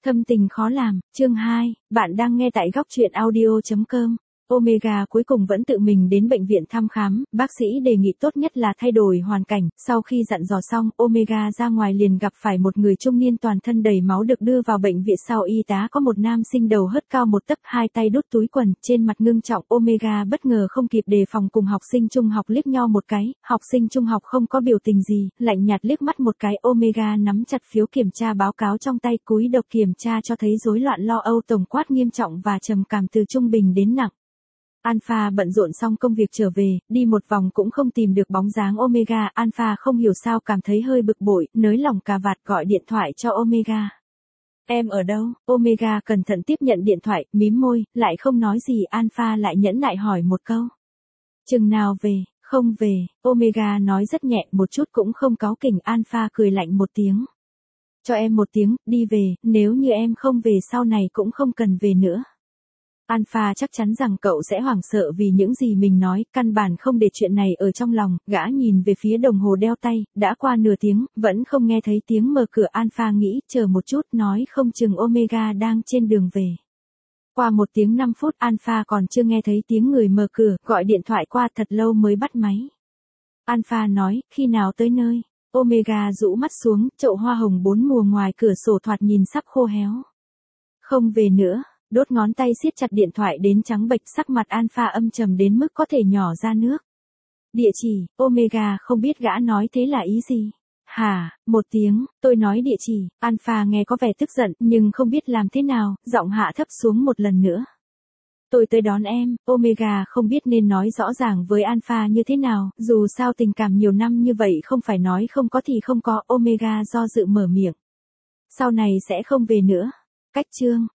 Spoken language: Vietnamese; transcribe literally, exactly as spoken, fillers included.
Thâm tình khó làm, chương hai, bạn đang nghe tại góc truyện audio chấm com. Omega cuối cùng vẫn tự mình đến bệnh viện thăm khám, bác sĩ đề nghị tốt nhất là thay đổi hoàn cảnh. Sau khi dặn dò xong, Omega ra ngoài liền gặp phải một người trung niên toàn thân đầy máu được đưa vào bệnh viện. Sau y tá có một nam sinh đầu hớt cao một tấc, hai tay đút túi quần, trên mặt ngưng trọng. Omega bất ngờ không kịp đề phòng cùng học sinh trung học liếc nhau một cái, học sinh trung học không có biểu tình gì, lạnh nhạt liếc mắt một cái. Omega nắm chặt phiếu kiểm tra báo cáo trong tay, cúi đầu kiểm tra cho thấy rối loạn lo âu tổng quát nghiêm trọng và trầm cảm từ trung bình đến nặng. Alpha bận rộn xong công việc trở về, đi một vòng cũng không tìm được bóng dáng Omega. Alpha không hiểu sao cảm thấy hơi bực bội, nới lỏng cà vạt gọi điện thoại cho Omega. Em ở đâu? Omega cẩn thận tiếp nhận điện thoại, mím môi, lại không nói gì. Alpha lại nhẫn nại hỏi một câu. Chừng nào về? Không về. Omega nói rất nhẹ, một chút cũng không cáu kỉnh. Alpha cười lạnh một tiếng. Cho em một tiếng, đi về, nếu như em không về sau này cũng không cần về nữa. Alpha chắc chắn rằng cậu sẽ hoảng sợ vì những gì mình nói, căn bản không để chuyện này ở trong lòng. Gã nhìn về phía đồng hồ đeo tay, đã qua nửa tiếng, vẫn không nghe thấy tiếng mở cửa. Alpha nghĩ, chờ một chút, nói không chừng Omega đang trên đường về. Qua một tiếng năm phút, Alpha còn chưa nghe thấy tiếng người mở cửa, gọi điện thoại qua thật lâu mới bắt máy. Alpha nói, khi nào tới nơi? Omega rũ mắt xuống, chậu hoa hồng bốn mùa ngoài cửa sổ thoạt nhìn sắp khô héo. Không về nữa. Đốt ngón tay siết chặt điện thoại đến trắng bệch, sắc mặt Alpha âm trầm đến mức có thể nhỏ ra nước. Địa chỉ, Omega không biết gã nói thế là ý gì. Hả, một tiếng, tôi nói địa chỉ. Alpha nghe có vẻ tức giận, nhưng không biết làm thế nào, giọng hạ thấp xuống một lần nữa. Tôi tới đón em. Omega không biết nên nói rõ ràng với Alpha như thế nào, dù sao tình cảm nhiều năm như vậy không phải nói không có thì không có. Omega do dự mở miệng. Sau này sẽ không về nữa. Cách chương.